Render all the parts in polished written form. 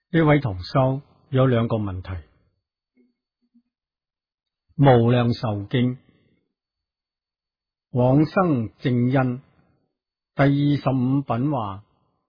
呢位同修有兩個問題。無量壽經往生正因第25品話：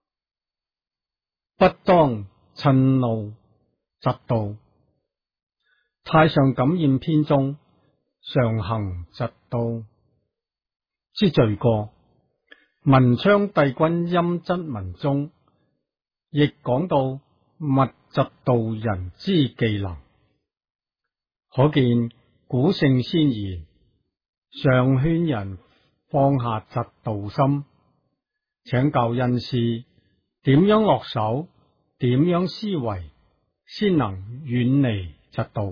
不當嗔怒嫉妒。太上感應篇中常行嫉妒之罪過。文昌帝君陰質文中亦講到勿嫉妒人之技能，可見古聖先賢常勸人放下嫉妒心，請教恩師點樣落手，點樣思維，先能遠離嫉妒。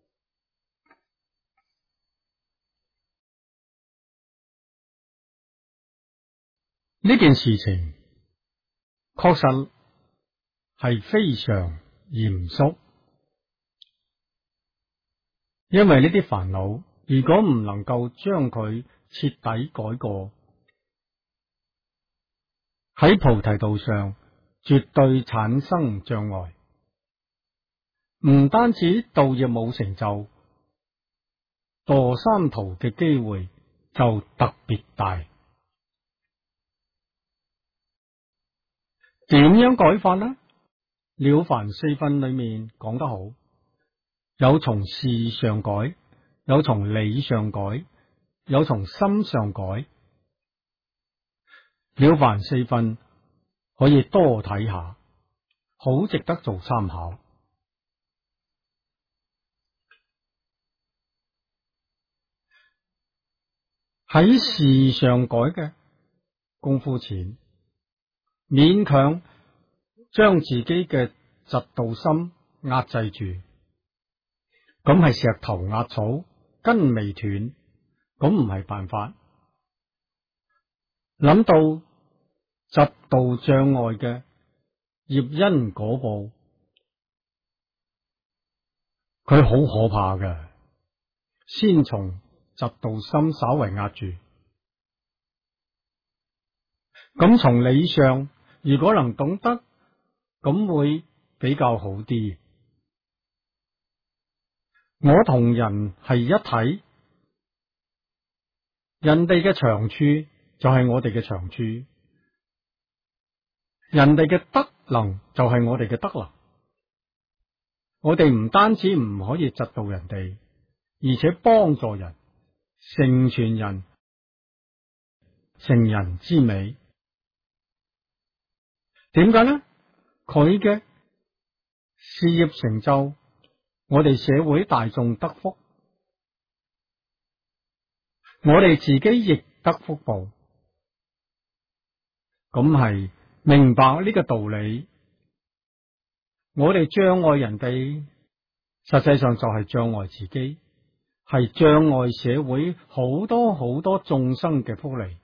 呢件事情確實係非常嚴肅，因為呢啲煩惱如果唔能夠將佢徹底改過，喺菩提道上絕對產生障礙，唔單止道業冇成就，墮三途嘅機會就特別大。點樣改法呢？了凡四訓裏面講得好，有從事上改，有從理上改，有從心上改。了凡四訓可以多睇下，好值得做參考。喺事上改嘅功夫淺，勉強將自己嘅嫉妒心壓制住，咁係石頭壓草，根未斷，咁唔係辦法。諗到嫉妒障礙嘅業因果報，佢好可怕嘅。先從嫉妒心稍為壓住，咁從理上如果能懂得，咁會比較好啲。我同人係一體，人哋嘅長處就係我哋嘅長處，人哋嘅德能就係我哋嘅德能。我哋唔單止唔可以嫉妒人哋，而且幫助人，成全人，成人之美。點解呢？佢嘅事業成就，我哋社會大眾得福，我哋自己亦得福報。咁係明白呢個道理，我哋障礙人哋，實際上就係障礙自己，係障礙社會好多好多眾生嘅福利。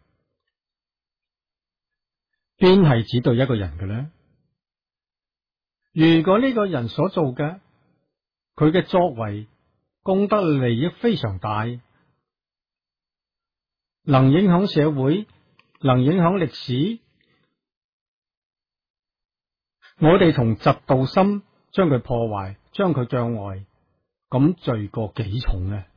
邊係只對一個人嘅呢？如果呢個人所做嘅，佢嘅作為功德利益非常大，能影響社會，能影響歷史，我哋從嫉妒心將佢破壞，將佢障礙，咁罪過幾重呢？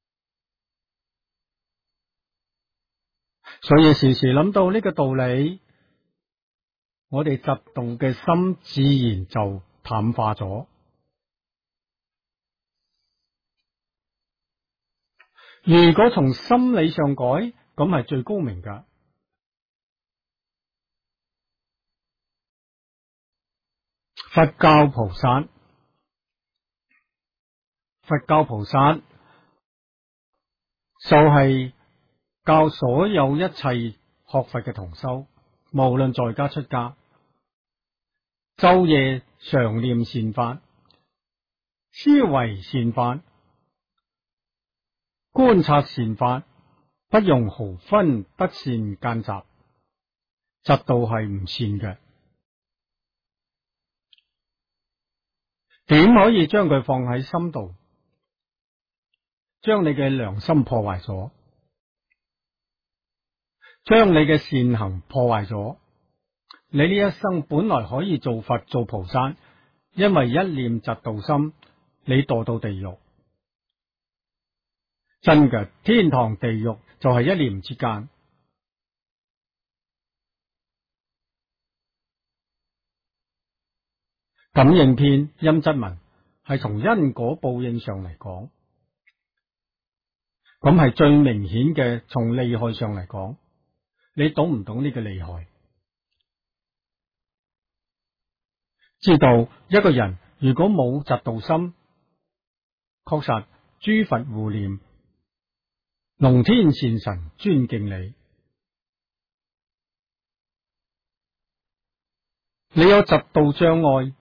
所以時時諗到呢個道理，我哋嫉妒嘅心自然就淡化咗。如果從心理上改，咁係最高明噶。佛教菩薩，佛教菩薩就係教所有一切學佛嘅同修，無論在家出家，晝夜常念善法，思維善法，觀察善法，不容毫分不善間雜。嫉妒係唔善嘅，點可以將佢放喺心度，將你嘅良心破壞咗，將你嘅善行破壞咗。你呢一生本來可以做佛做菩薩， 因為一念嫉妒心，你墮到地獄。真嘅，天堂地獄就係一念之間。感應篇陰質文係從因果報應上嚟講，咁係最明顯嘅。從利害上嚟講，你懂唔懂呢個利害？知道一個人如果冇嫉妒心，確實諸佛護念，龍天善神尊敬你。你有嫉妒障礙，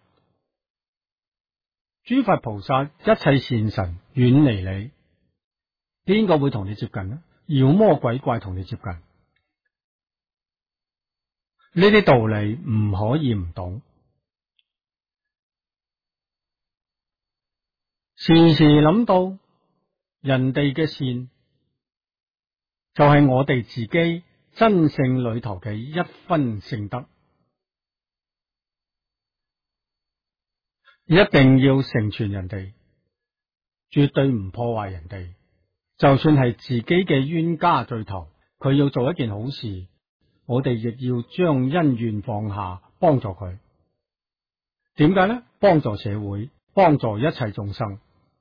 諸佛菩薩一切善神遠離你，邊個會同你接近呢？妖魔鬼怪同你接近，呢啲道理唔可以唔懂。時時諗到人哋嘅善，就係我哋自己真性裏頭嘅一分聖德，一定要成全人哋，絕對唔破壞人哋。就算係自己嘅冤家對頭，佢要做一件好事，我哋亦要將恩怨放下，幫助佢。點解呢？幫助社會，幫助一切眾生。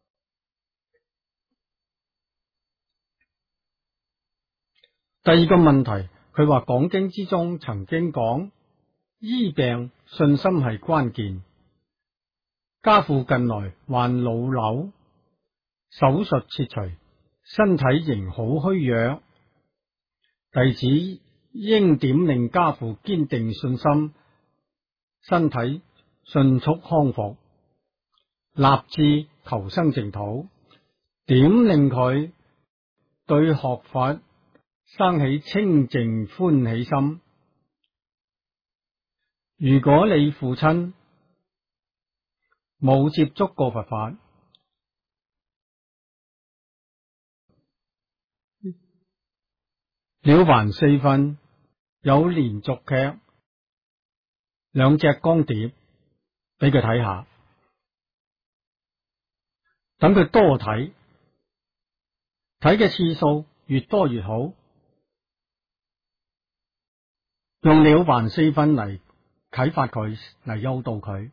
第二個問題，佢話講經之中曾經講，醫病信心係關鍵。家父近來患腦瘤，手術切除，身體仍好虛弱。弟子應點令家父堅定信心，身體迅速康復，立志求生淨土？點令佢對學佛生起清淨歡喜心？如果你父親冇接觸過佛法，了凡四訓有連續劇2隻光碟俾佢睇下，等佢多睇，睇嘅次數越多越好。用了凡四訓嚟啟發佢，嚟誘導佢，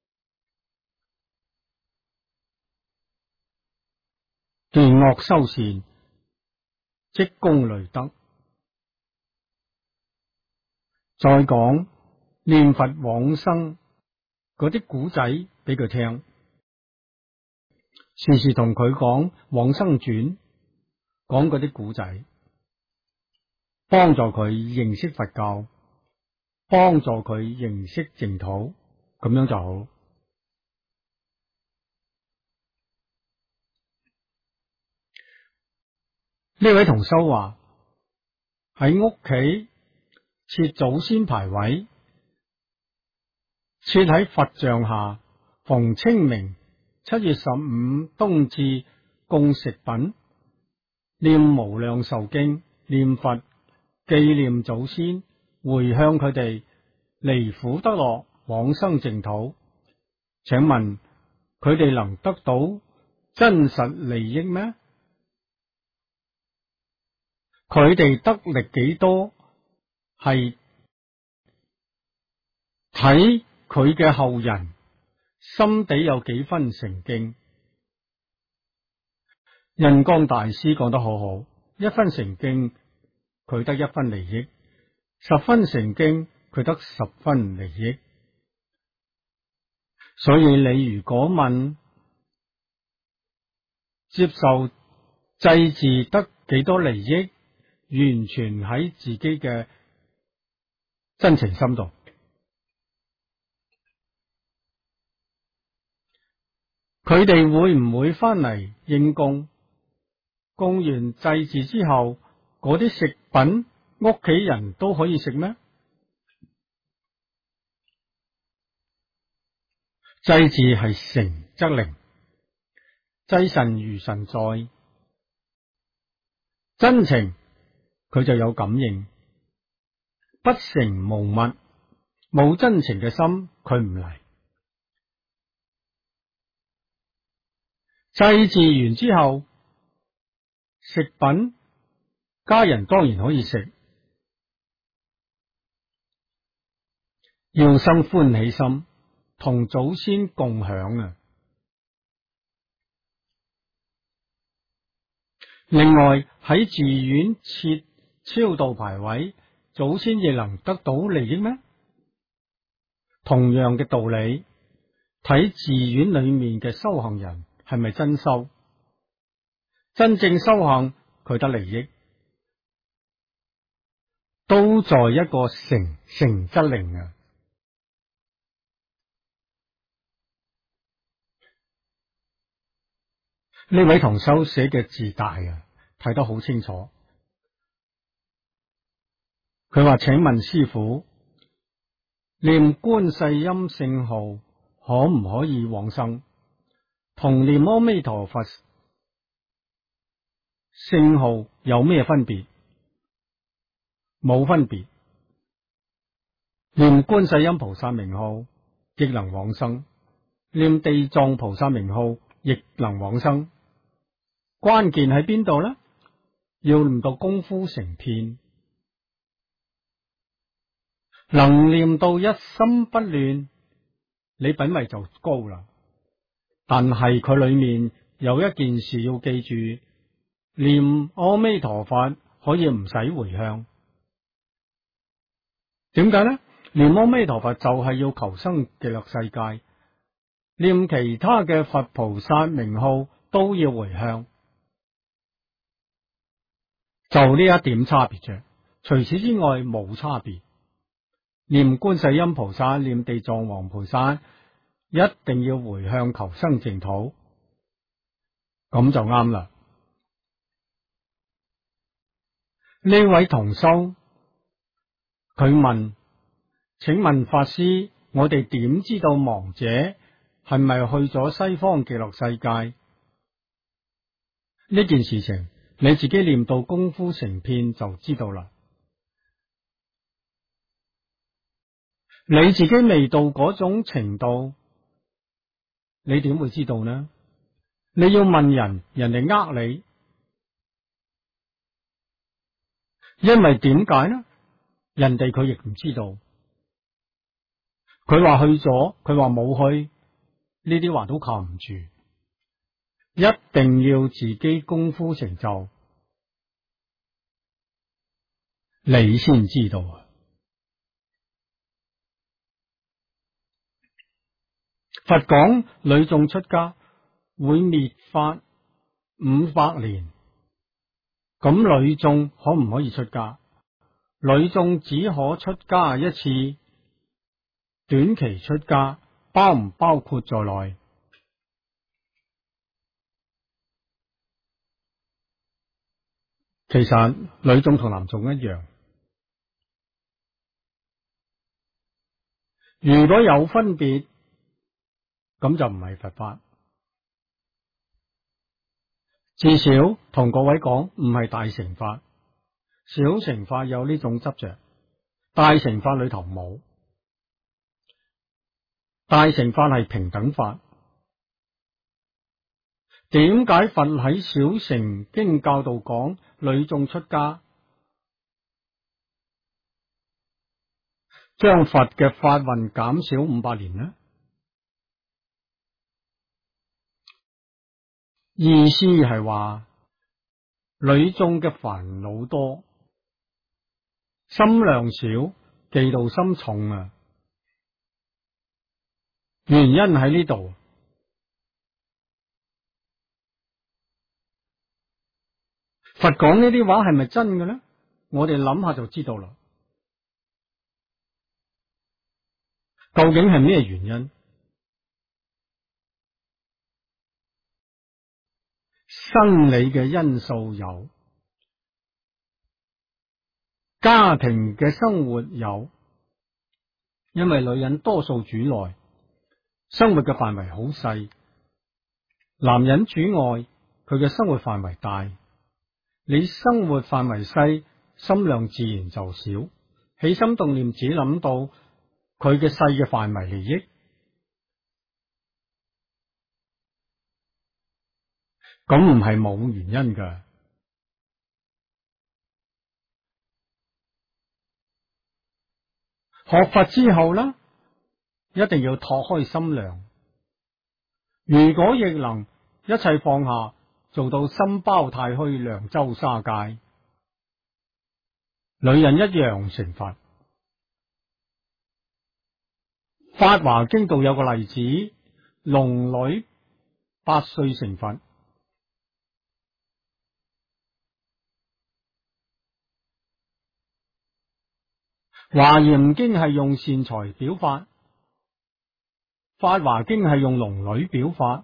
斷惡修善，積功累德。再講念佛往生嗰啲古仔俾佢聽，時時同佢講往生傳，講嗰啲古仔，幫助佢認識佛教，幫助佢認識淨土，咁樣就好。呢位同修話喺屋企設祖先牌位，設喺佛像下，逢清明、7月15冬至供食品，念無量壽經，念佛，紀念祖先，回向佢哋離苦得樂，往生淨土。請問佢哋能得到真實利益咩？佢哋得力幾多，係睇佢嘅後人心底有幾分誠敬。印光大師講得好好，一分誠敬佢得1分利益，10分誠敬佢得10分利益。所以你如果問接受祭祀得幾多利益，完全喺自己嘅真情心度。佢哋會唔會翻嚟應供？供完祭祀之後，嗰啲食品屋企人都可以食咩？祭祀係誠則靈，祭神如神在，真情佢就有感應，不誠無物，冇真情嘅心佢唔嚟。 祭祀完之後，食品家人當然可以食，要生歡喜心，同祖先共享啊！另外喺寺院設超度牌位，祖先亦能得到利益咩？同樣嘅道理，睇寺院裏面嘅修行人係咪真修，真正修行佢得利益，都在一個誠則靈啊！呢位同修寫嘅字大啊，睇得好清楚。佢話：請問師父，念觀世音聖號可唔可以往生？同念阿彌陀佛聖號有咩分別？冇分別。念觀世音菩薩名號亦能往生，念地藏菩薩名號亦能往生。關鍵喺邊度呢？要念到功夫成片，能念到一心不亂，你品位就高啦。但係佢裏面有一件事要記住，念阿彌陀佛可以唔使回向。點解呢？念阿彌陀佛就係要求生極樂世界，念其他嘅佛菩薩名號都要回向。就呢一點差別啫，除此之外冇差別。念觀世音菩薩、念地藏王菩薩，一定要回向求生淨土，咁就啱啦。呢位同修，佢問：請問法師，我哋點知道亡者係咪去咗西方極樂世界？呢件事情你自己念到功夫成片就知道啦。你自己未到嗰種程度，你點會知道呢？你要問人，人哋呃你，因為點解呢？人哋佢亦唔知道，佢話去咗，佢話冇去，呢啲話都靠唔住，一定要自己功夫成就，你先知道啊！佛講女眾出家會滅法500年，咁女眾可唔可以出家？女眾只可出家一次，短期出家包唔包括在內？其實女眾同男眾一樣，如果有分別，咁就唔係佛法。至少同各位講，唔係大乘法，小乘法有呢種執着，大乘法裏頭冇。大乘法係平等法。點解佛喺小乘經教度講女眾出家，將佛嘅法運減少500年呢？意思係話女眾嘅煩惱多，心量少，嫉妒心重啊！原因喺呢度。佛講呢啲話係咪真嘅呢？我哋諗下就知道啦。究竟係咩原因？生理嘅因素有，家庭嘅生活有，因為女人多數主內，生活嘅範圍好細，男人主外，佢嘅生活範圍大。你生活範圍細，心量自然就少，起心動念只諗到佢嘅細嘅範圍利益。 咁唔係冇原因㗎。學佛之後呢，一定要拓開心量。如果亦能一切放下，做到心包太虛，涼州沙界，女人一樣成佛。法華經度有個例子，龍女8歲成佛。華嚴經係用善財表法，法華經係用龍女表法。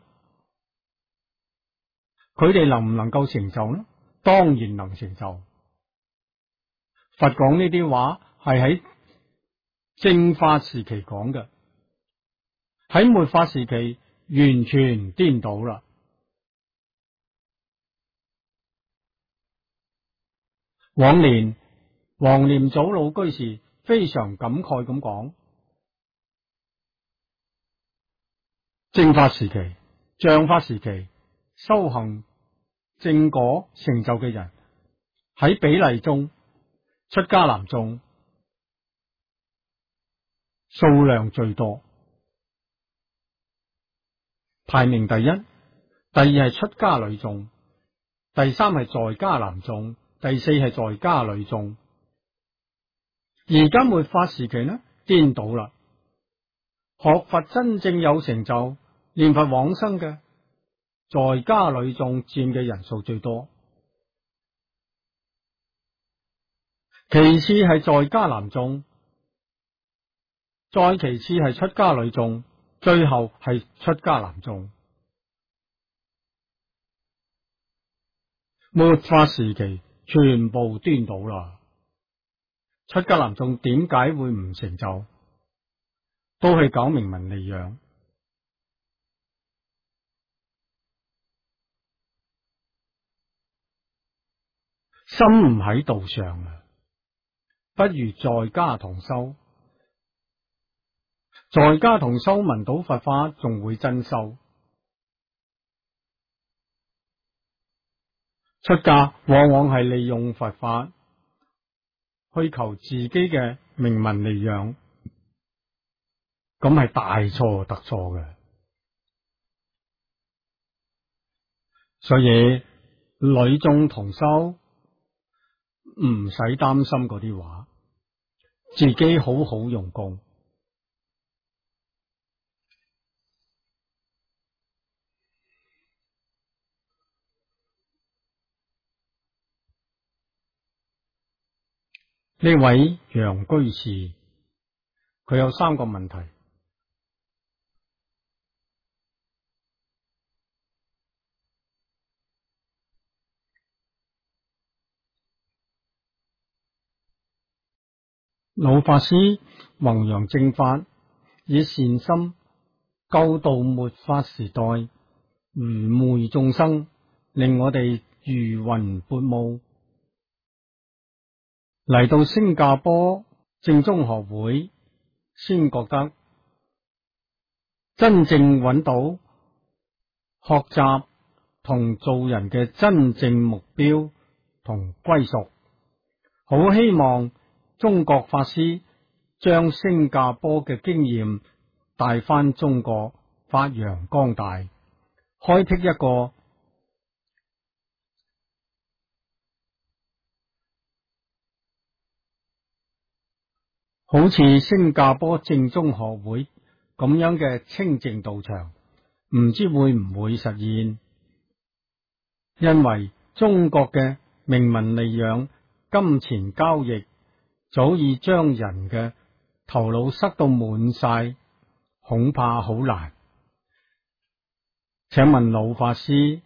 佢哋能唔能夠成就呢？當然能成就。佛講呢啲話係喺正法時期講嘅，喺末法時期完全顛倒啦。往年黃念祖老居士非常感慨咁講，正法時期、像法時期修行正果成就嘅人喺比例中，出家男眾數量最多，排名第一。第二係出家女眾，第三係在家男眾，第四係在家女眾。而家末法時期呢，顛倒啦。學佛真正有成就、念佛往生嘅，在家女眾佔嘅人數最多，其次係在家男眾，再其次係出家女眾，最後係出家男眾。末法時期全部顛倒啦。出家男眾點解會唔成就？都係搞名聞利養。心唔喺道上啊，不如在家同修。在家同修聞到佛法，仲會真修。出家往往係利用佛法去求自己嘅名聞利養，咁係大錯特錯嘅。所以女眾同修唔使擔心嗰啲話，自己好好用功。呢位楊居士，佢有3個問題。老法師弘揚正法，以善心救度末法時代愚昧眾生，令我哋如雲撥霧。嚟到新加坡正宗學會，先覺得真正揾到學習同做人嘅真正目標同歸屬。好希望中國法師將新加坡嘅經驗帶翻中國，發揚光大，開闢一個好似新加坡正宗學會咁樣嘅清淨道場，唔知會唔會實現？因為中國嘅名聞利養、金錢交易早已將人嘅頭腦塞到滿晒，恐怕好難。請問老法師，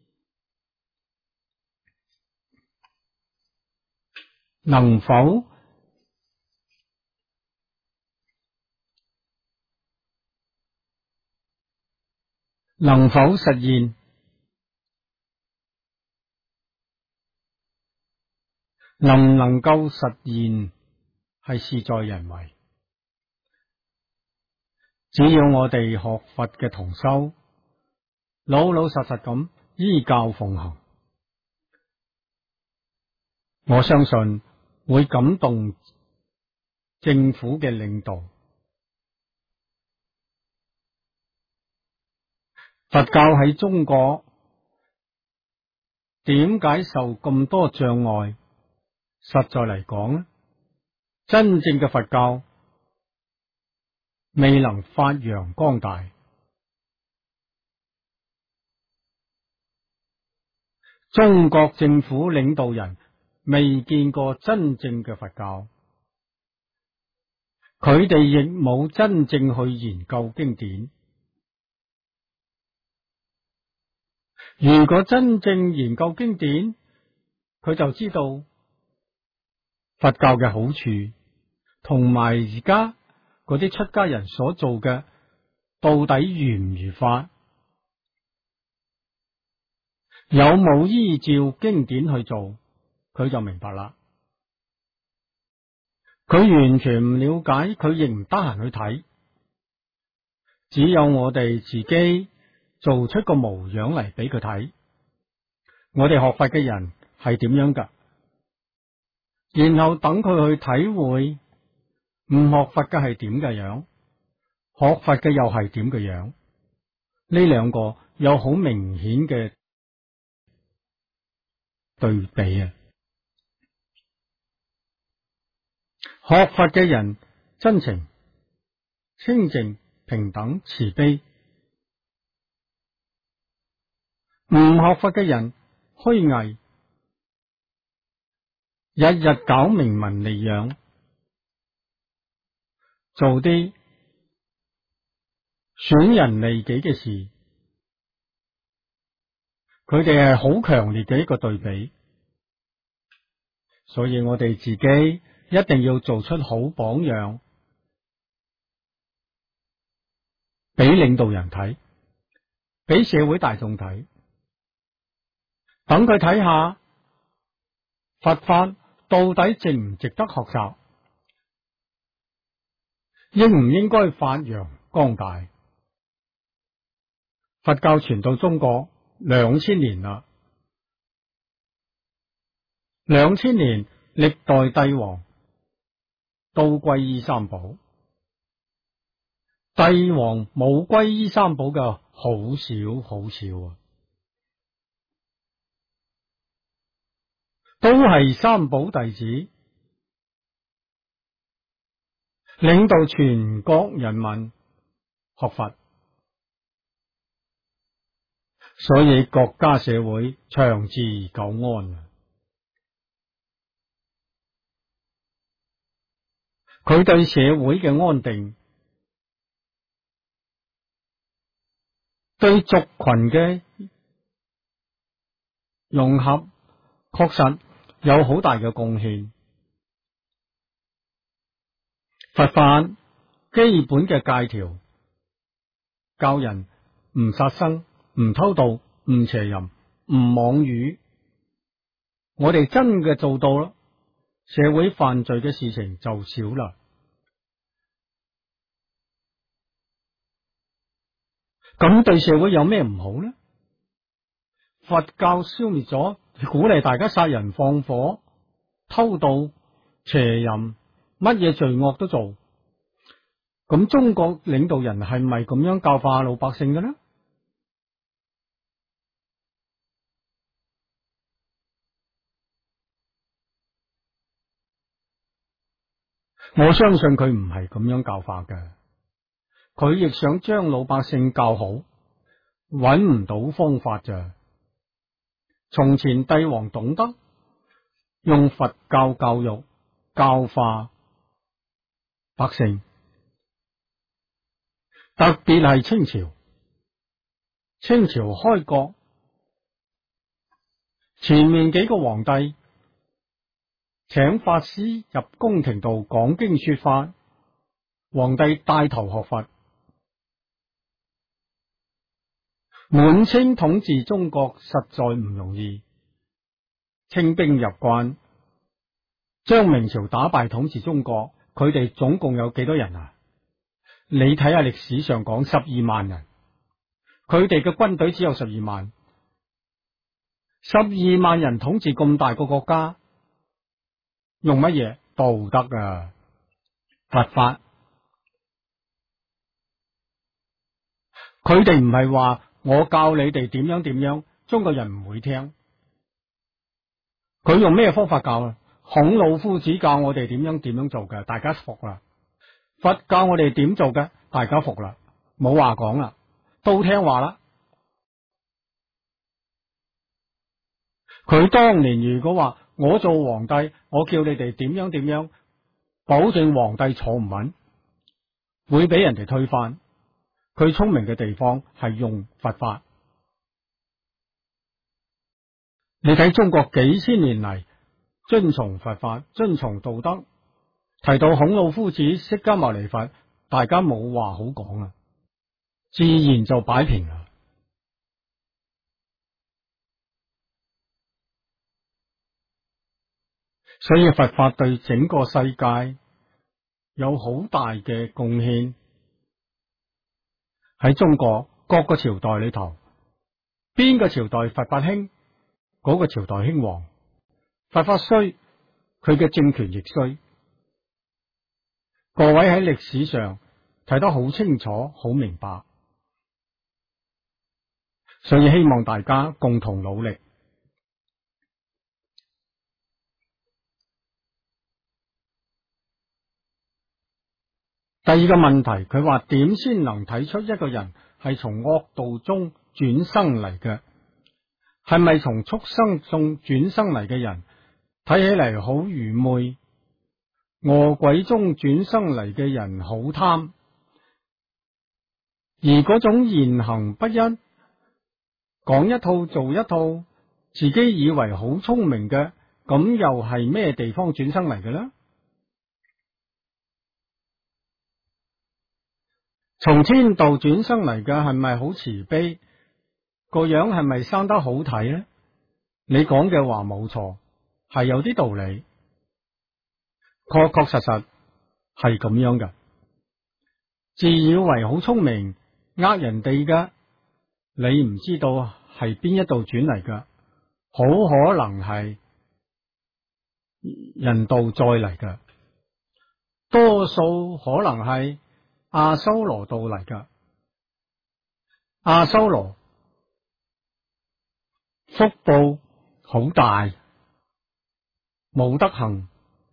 能否實現？能唔能夠實現係事在人為。只要我哋學佛嘅同修，老老實實咁依教奉行。我相信會感動政府嘅領導。佛教喺中國點解受咁多障礙？實在嚟講咧，真正嘅佛教未能發揚光大。中國政府領導人未見過真正嘅佛教，佢哋亦冇真正去研究經典。如果真正研究經典，佢就知道佛教嘅好處，同埋而家嗰啲出家人所做嘅到底如唔如法，有冇依照經典去做，佢就明白啦。佢完全唔了解，佢亦唔得閒去睇，只有我哋自己做出個模樣嚟俾佢睇。我哋學佛嘅人係點樣噶？然後等佢去體會，唔學佛嘅係點嘅樣，學佛嘅又係點嘅樣。呢兩個有好明顯嘅對比啊！學佛嘅人真情、清淨、平等、慈悲；唔學佛嘅人虛偽，日日搞名聞利養，做啲損人利己嘅事。佢哋係好強烈嘅一個對比，所以我哋自己一定要做出好榜樣，俾領導人睇，俾社會大眾睇，等佢睇下佛法到底值唔值得學習，應唔應該發揚光大。佛教傳到中國2000年啦，2000年歷代帝王都皈依三寶，帝王冇皈依三寶嘅好少好少啊，都係三寶弟子，領導全國人民學佛，所以國家社會長治久安。佢對社會嘅安定，對族群嘅融合，確實有好大嘅貢獻。佛法基本嘅戒條，教人唔殺生、唔偷盜、唔邪淫、唔妄語。我哋真嘅做到啦，社會犯罪嘅事情就少啦。咁對社會有咩唔好呢？佛教消滅咗，鼓勵大家殺人放火、偷盜、邪淫，乜嘢罪惡都做。咁中國領導人係咪咁樣教化老百姓嘅呢？我相信佢唔係咁樣教化嘅，佢亦想將老百姓教好，揾唔到方法咋。從前帝王懂得用佛教教育教化百姓，特別係清朝。清朝開國，前面幾個皇帝請法師入宮廷度講經說法，皇帝帶頭學佛。滿清統治中國實在唔容易，清兵入關，將明朝打敗統治中國，佢哋總共有幾多人啊？你睇下歷史上講12萬人，佢哋嘅軍隊只有12萬， 12萬人統治咁大個國家，用乜嘢道德啊？佛法。佢哋唔係話我教你哋點樣點樣，中國人唔會聽。佢用咩方法教啊？孔老夫子教我哋點樣點樣做嘅，大家服啦。佛教我哋點做嘅，大家服啦，冇話講啦，都聽話啦。佢當年如果話我做皇帝，我叫你哋點樣點樣，保證皇帝坐唔穩，會俾人哋推翻。佢聰明嘅地方係用佛法。你睇中國幾千年嚟遵從佛法，遵從道德。提到孔老夫子、釋迦牟尼佛，大家冇話好講啊，自然就擺平啦。所以佛法對整個世界有好大嘅貢獻。喺中國各個朝代裏頭，邊個朝代佛法興，嗰個朝代興旺；佛法衰，佢嘅政權亦衰。各位喺歷史上睇得好清楚、好明白，所以希望大家共同努力。第二個問題，佢話點先能睇出一個人係從惡道中轉生嚟嘅？係咪從畜生中轉生嚟嘅人睇起嚟好愚昧？餓鬼中轉生嚟嘅人好貪，而嗰種言行不一，講一套做一套，自己以為好聰明嘅，咁又係咩地方轉生嚟嘅呢？從天道轉生嚟嘅係咪好慈悲？個樣係咪生得好睇呢？你講嘅話冇錯，係有啲道理，確確實實係咁樣嘅。自以為好聰明，呃人哋嘅，你唔知道係邊一度轉嚟嘅，好可能係人道再嚟嘅，多數可能係阿修羅道嚟噶。阿修羅福報好大，冇得行，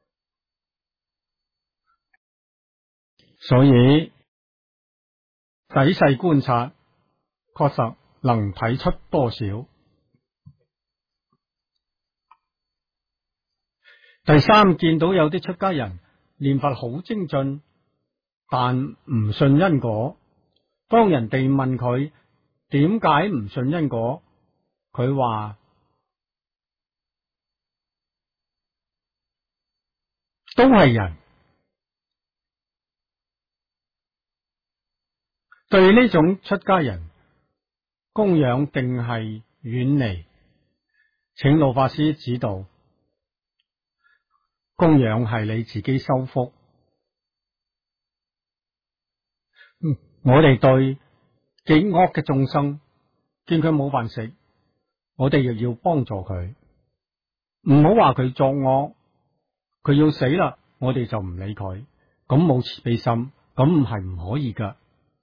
所以仔細觀察，確實能睇出多少。第三，見到有啲出家人念佛好精進，但唔信因果。當人哋問佢點解唔信因果，佢話都係人。對呢種出家人，供養定係遠離？請老法師指導。供養係你自己修福。我哋對極惡嘅眾生，見佢冇飯食，我哋亦要幫助佢，唔好話佢作惡，佢要死啦，我哋就唔理佢，咁冇慈悲心，咁唔係唔可以噶。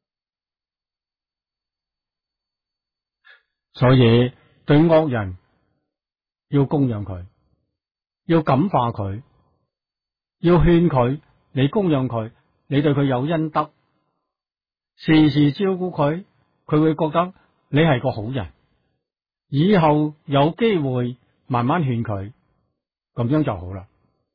所以對惡人要供養佢，要感化佢，要勸佢，你供養佢，你對佢有恩德，時時照顧佢，佢會覺得你係個好人，以後有機會慢慢勸佢，咁樣就好啦。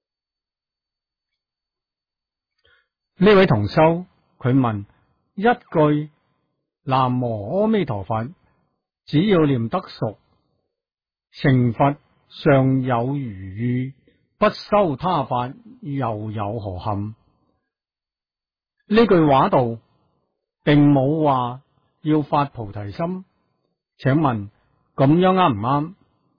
呢位同修佢問一句南無阿彌陀佛，只要念得熟，成佛尚有餘裕，不修他法又有何憾？呢句話度並冇話要發菩提心，請問咁樣啱唔啱？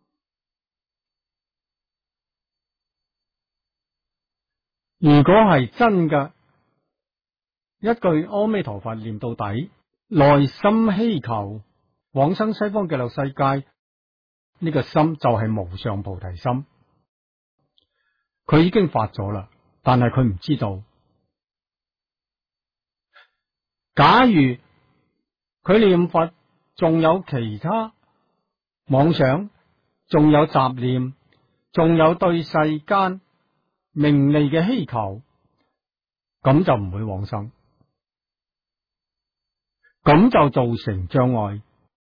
如果係真嘅，一句阿彌陀佛念到底，內心希求往生西方極樂世界。 呢個心就係無上菩提心。佢已經發咗啦，但係佢唔知道。假如佢念佛仲有其他妄想，仲有雜念，仲有對世間名利嘅希求，咁就唔會往生，咁就造成障礙。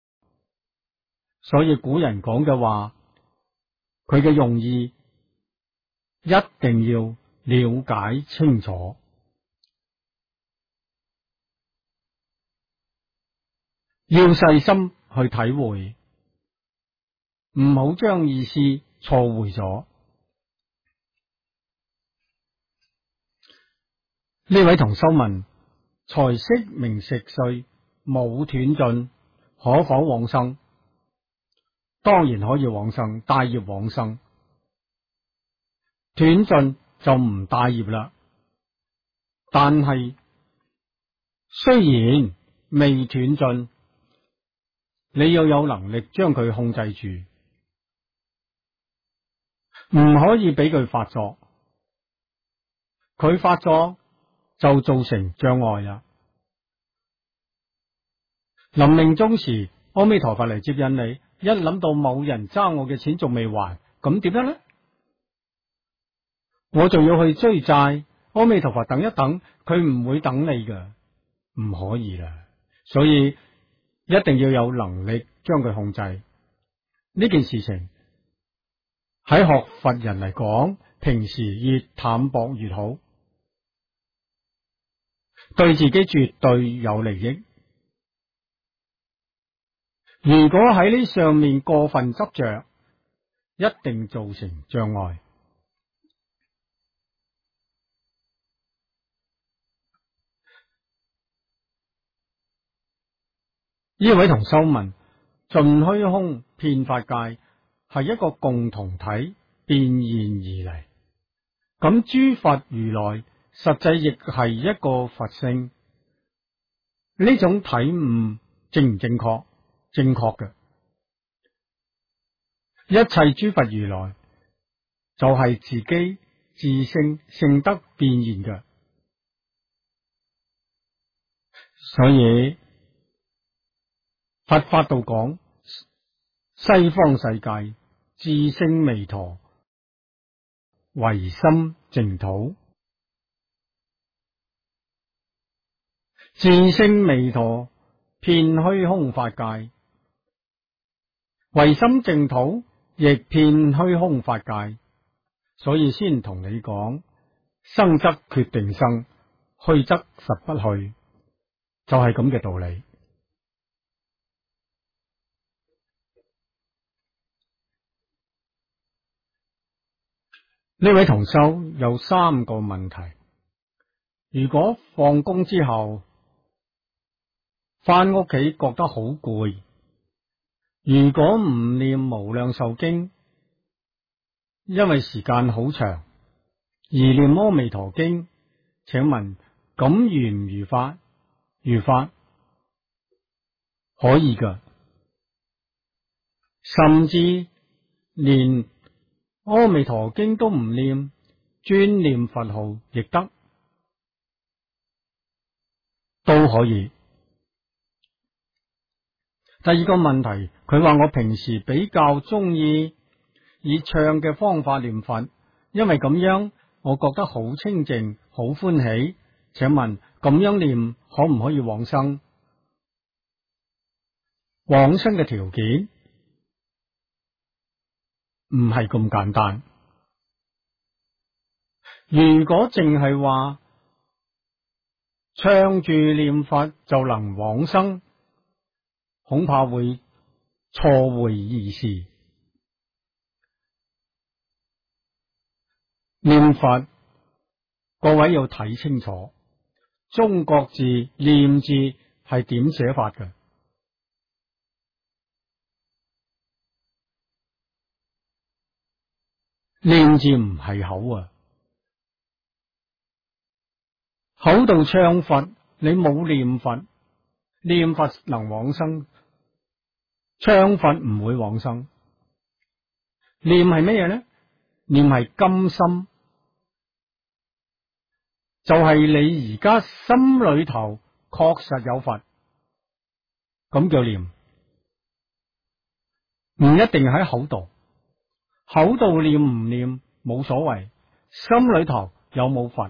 所以古人講嘅話，佢嘅用意一定要了解清楚，要細心去體會，唔好將意思錯會咗。呢位同修問：財色名食睡冇斷盡，可否往生？當然可以往生，帶業往生。斷盡就唔帶業啦，但係雖然未斷盡，你要有能力將佢控制住，唔可以俾佢發作。佢發作就造成障礙啦。臨命終時，阿彌陀佛嚟接引你，一諗到某人爭我嘅錢仲未還，咁點樣呢？我仲要去追債，阿彌陀佛等一等，佢唔會等你㗎，唔可以啦。所以一定要有能力將佢控制。呢件事情喺學佛人嚟講，平時越淡薄越好，對自己絕對有利益。如果喺呢上面過分執着，一定造成障礙。呢位同修問：盡虛空遍法界係一個共同體變現而嚟，咁諸佛如來實際亦係一個佛性，呢種體悟正唔正確？正確嘅。一切諸佛如來就係自己自性性德變現嘅，所以佛法度講西方世界自性彌陀唯心淨土，自性彌陀遍虛空法界，唯心淨土亦遍虛空法界。所以先同你講，生則決定生，去則實不去，就係咁嘅道理。呢位同修有3個問題：如果放工之後翻屋企覺得好攰，如果唔念無量壽經，因為時間好長，而念阿彌陀經，請問咁如唔如法？如法，可以噶，甚至連阿彌陀經都唔念，專念佛號亦得，都可以。第二個問題，佢話我平時比較中意以唱嘅方法念佛，因為咁樣我覺得好清淨，好歡喜。請問咁樣念可唔可以往生？往生嘅條件唔係咁簡單。如果淨係話唱住念佛就能往生，恐怕會錯會意思。念佛，各位要睇清楚，中國字念字係點寫法嘅？念字唔係口啊，口度唱佛，你冇念佛，念佛能往生，唱佛唔會往生。 念係咩嘢呢？念係甘心，就係你而家心裏頭確實有佛，咁叫念，唔一定喺口度，口度念唔念冇所謂，心裏頭有冇佛，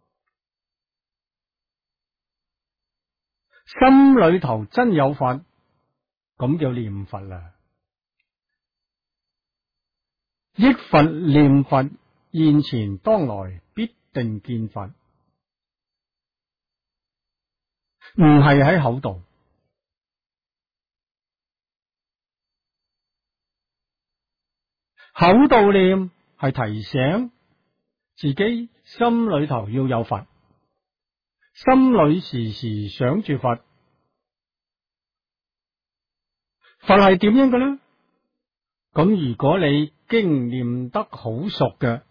心裏頭真有佛，咁叫念佛啦。憶佛念佛，現前當來必定見佛，唔係喺口度。口度念係提醒自己心裏頭要有佛，心裏時時想住佛。佛係點樣嘅呢？咁如果你經念得好熟嘅，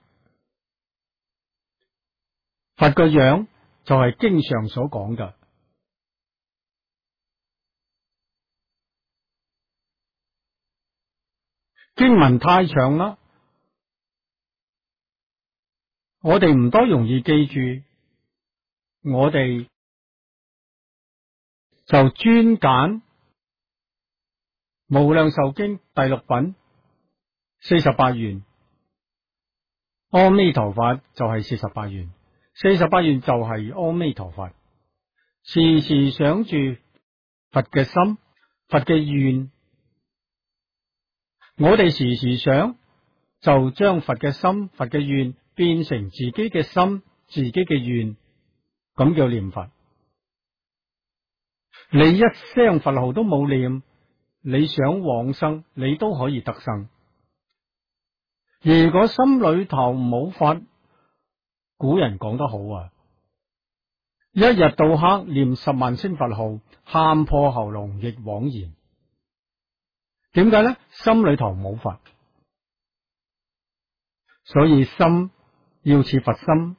佛個樣就係經上所講嘅。經文太長啦，我哋唔多容易記住，我哋就專揀無量壽經第六品48願，阿彌陀佛就係48願，48願就係阿彌陀佛，時時想住佛嘅心，佛嘅願。我哋時時想，就將佛嘅心、佛嘅願變成自己嘅心、自己嘅願，咁叫念佛。你一聲佛號都冇念，你想往生，你都可以得生。如果心裏頭冇佛，古人講得好啊，一日到黑念10萬聲佛號，喊破喉嚨亦枉然。點解呢？心裏頭冇佛，所以心要似佛心，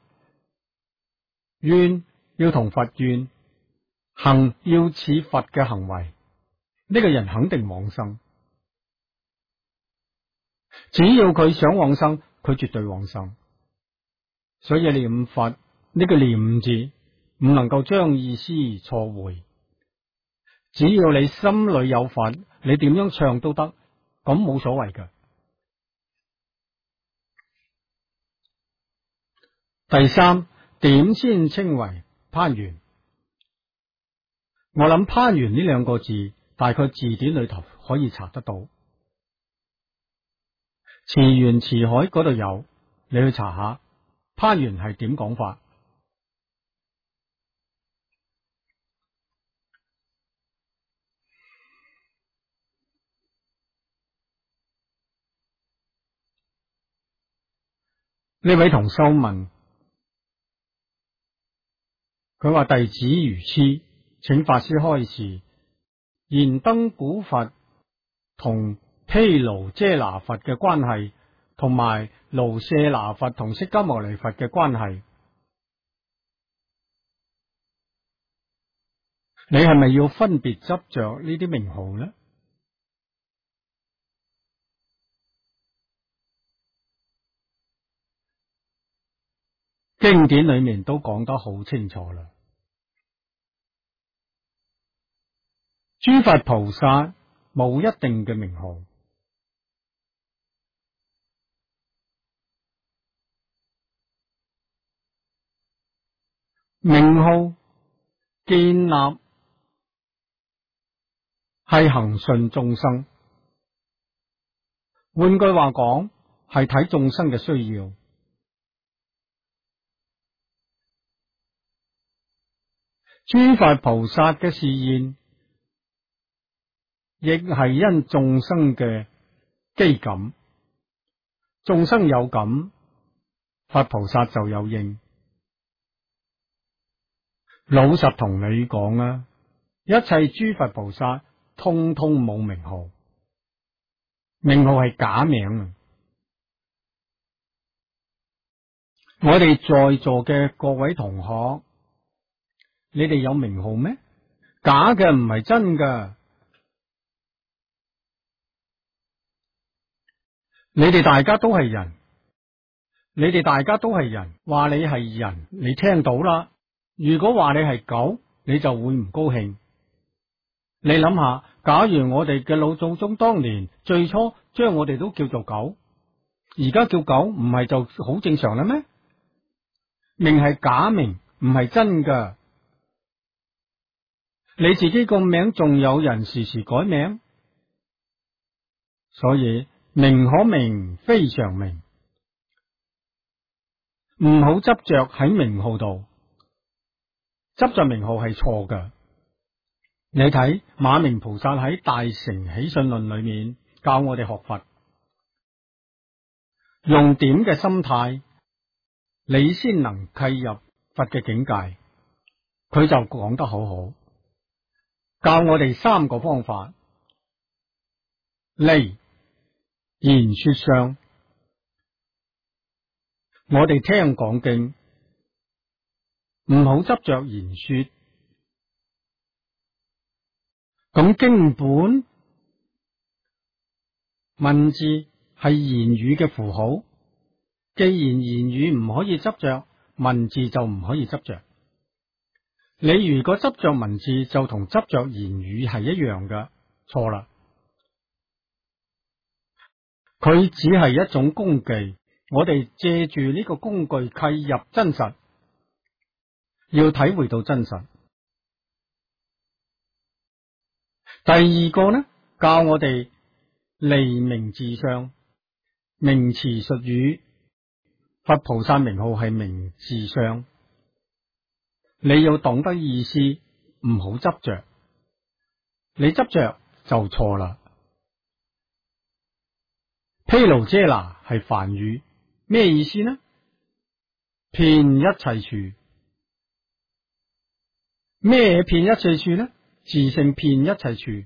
願要同佛願，行要似佛嘅行為，呢個人肯定往生。只要佢想往生，佢絕對往生。所以念佛呢個念字唔能夠將意思錯會，只要你心裏有佛，你點樣唱都得，咁冇所謂㗎。第三，點先稱為攀緣？我諗攀緣呢兩個字，大概字典裏頭可以查得到。慈緣慈海嗰度有，你去查下攀緣係點講法。呢位同修問，佢話弟子愚癡，請法師開示，燃燈古佛同毗盧遮那佛嘅關係，同埋盧舍那佛同釋迦牟尼佛嘅關係，你係咪要分別執着呢啲名號呢？經典裏面都講得好清楚啦。諸佛菩薩冇一定嘅名號，名號建立係恒順眾生，換句話講，係睇眾生嘅需要。諸佛菩薩嘅示現，亦係因眾生嘅機感，眾生有感，佛菩薩就有應。老實同你講啊，一切諸佛菩薩通通冇名號，名號係假名。我哋在座嘅各位同學，你哋有名號咩？假嘅唔係真㗎。 你哋大家都係人，你哋大家都係人，話你係人，你聽到啦。如果話你係狗，你就會唔高興。你諗下，假如我哋嘅老祖宗當年最初將我哋都叫做狗，而家叫狗唔係就好正常啦咩？名係假名，唔係真噶。你自己個名仲有人時時改名，所以名可名非常名，唔好執着喺名號度，執着名號係錯噶。你睇馬明菩薩喺《大乘起信論》裏面教我哋學佛，用點嘅心態，你先能契入佛嘅境界。佢就講得好好，教我哋三個方法：離言說相。我哋聽講經，唔好執着言說。咁經本文字係言語嘅符號，既然言語唔可以執着，文字就唔可以執着。你如果執着文字，就同執着言語係一樣嘅，錯啦。佢只係一種工具，我哋借住呢個工具契入真實，要體會到真實。第二個呢，教我哋離名字相，名詞術語，佛菩薩名號係名字相，你要懂得意思，唔好執着，你執着就錯啦。毗盧遮那係梵語，咩意思呢？遍一切處。咩遍一切處呢？自性遍一切處，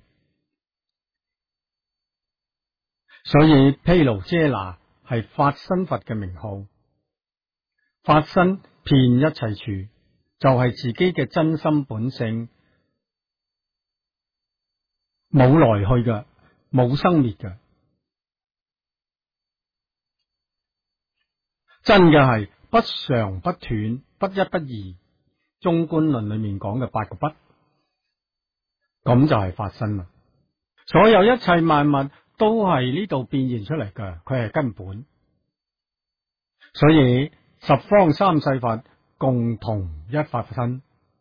所以毗盧遮那係法身佛嘅名號。法身遍一切處，就係自己嘅真心本性，冇來去嘅，冇生滅嘅。真嘅係不常不斷，不一不二。中觀論裏面講嘅八個不，咁就係法身啦。所有一切萬物都係呢度變現出嚟嘅，佢係根本。所以十方三世佛共同一法身，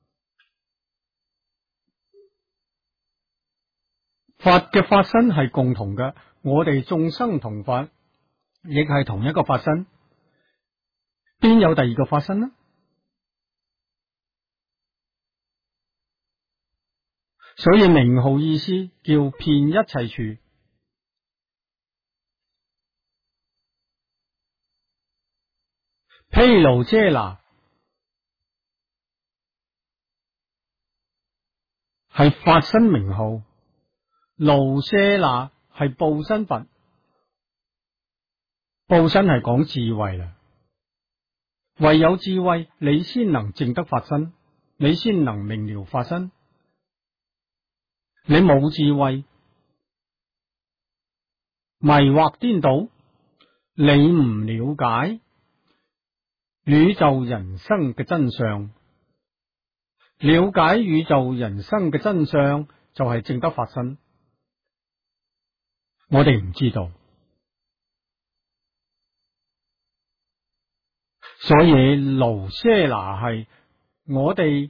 佛嘅法身係共同嘅，我哋眾生同法亦係同一個法身，邊有第二個法身呢？所以名號意思叫遍一切處。毗盧遮那係法身名號，盧舍那係報身佛。報身係講智慧啦，唯有智慧你先能證得法身，你先能明了法身。你冇智慧，迷惑顛倒，你唔了解宇宙人生嘅真相。了解宇宙人生嘅真相，就係證得法身。我哋唔知道，所以盧舍那係我哋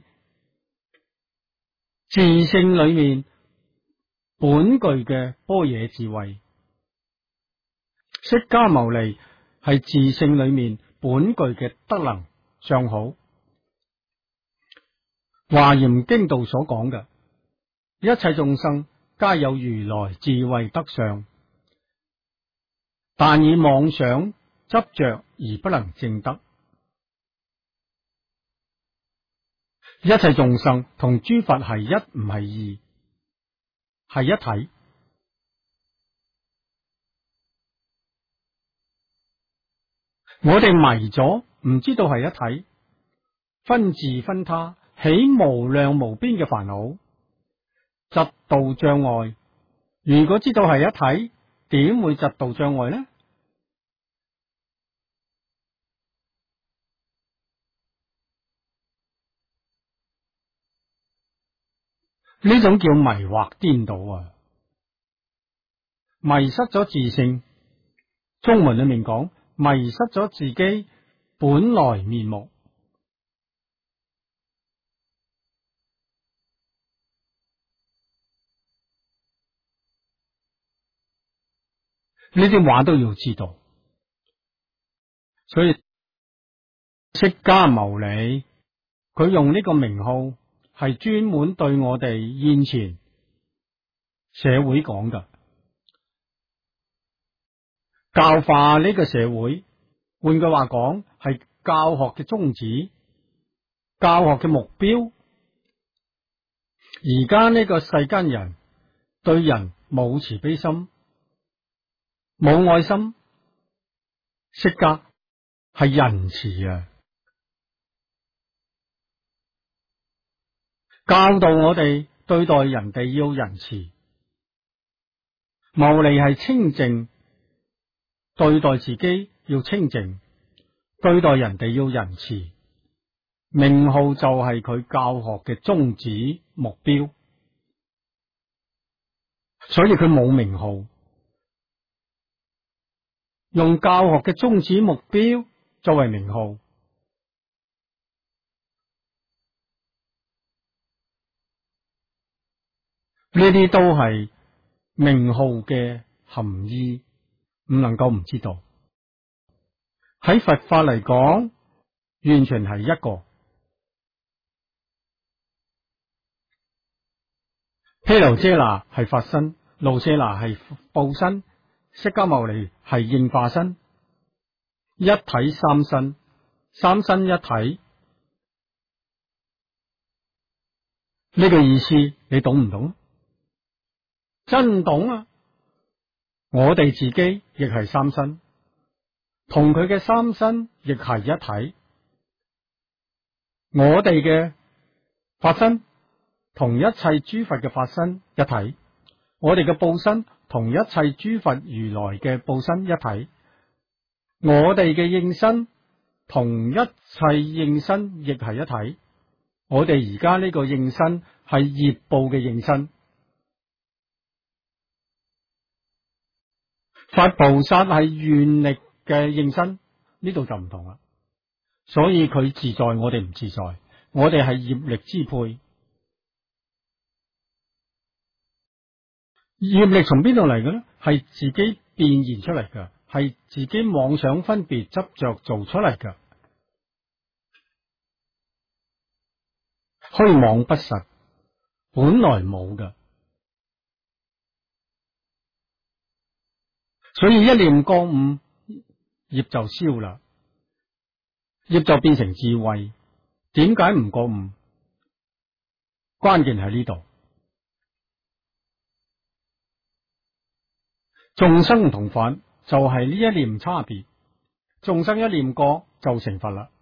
自性裏面本具嘅般若智慧。釋迦牟尼係自性裏面本具嘅德能相好。華嚴經道所講嘅一切眾生皆有如來智慧德相，但以妄想執着而不能證得。一切眾生同諸佛係一，唔係二，係一體。我哋迷咗，唔知道係一體，分自分他，起無量無邊嘅煩惱，嫉妒障礙。如果知道係一體，點會嫉妒障礙呢？ 呢種叫迷惑顛倒啊，迷失咗自性。中文裏面講，迷失咗自己本來面目。呢啲話都要知道。所以釋迦牟尼佢用呢個名號係專門對我哋現前社會講㗎，教化呢個社會，換句話講係教學嘅宗旨、教學嘅目標。而家呢個世間人對人冇慈悲心、冇愛心，釋迦係仁慈啊，教導我哋對待人哋要仁慈。牟尼係清淨，對待自己要清淨，對待人哋要仁慈。名號就係佢教學嘅宗旨目標，所以佢冇名號，用教學嘅宗旨目標作為名號。呢啲都係名號嘅含義，唔能夠唔知道。喺佛法嚟講，完全係一個。毗盧遮那係法身，盧舍那係報身，釋迦牟尼係應化身，一體三身，三身一體。呢個意思你懂唔懂？真懂啊！我哋自己亦係三身，同佢嘅三身亦係一體。我哋嘅法身同一切諸佛嘅法身一體，我哋嘅報身同一切諸佛如來嘅報身一體，我哋嘅應身同一切應身亦係一體。我哋而家呢個應身係業報嘅應身。佛菩薩係願力嘅應身，呢度就唔同啦。所以佢自在，我哋唔自在，我哋係業力支配。業力從邊度嚟嘅咧？係自己變現出嚟嘅，係自己妄想分別執着做出嚟嘅，虛妄不實，本來冇嘅。所以一念覺悟，業就消啦，業就變成智慧。點解唔覺悟？關鍵喺呢度。眾生同佛就係呢一念差別，眾生一念覺就成佛啦。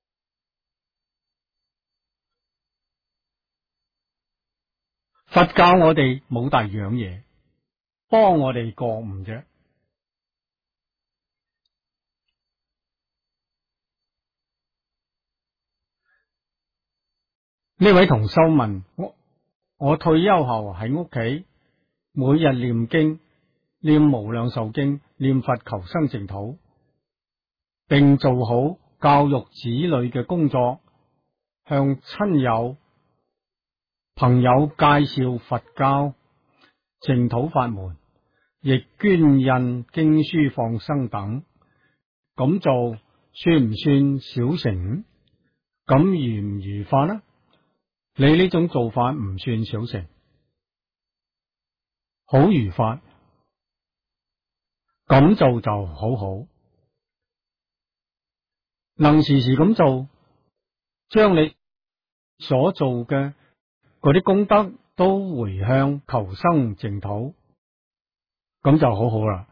佛教我哋冇第二樣嘢，幫我哋覺悟啫。呢位同修問我退休後喺屋企每日念經，念無量壽經，念佛求生淨土，並做好教育子女嘅工作，向親友朋友介紹佛教淨土法門，亦捐印經書放生等，咁做算唔算小乘？咁如唔如法呢？你呢種做法唔算小乘，好如法，咁做就好好，能時時咁做，將你所做嘅嗰啲功德都回向求生淨土，咁就好好啦。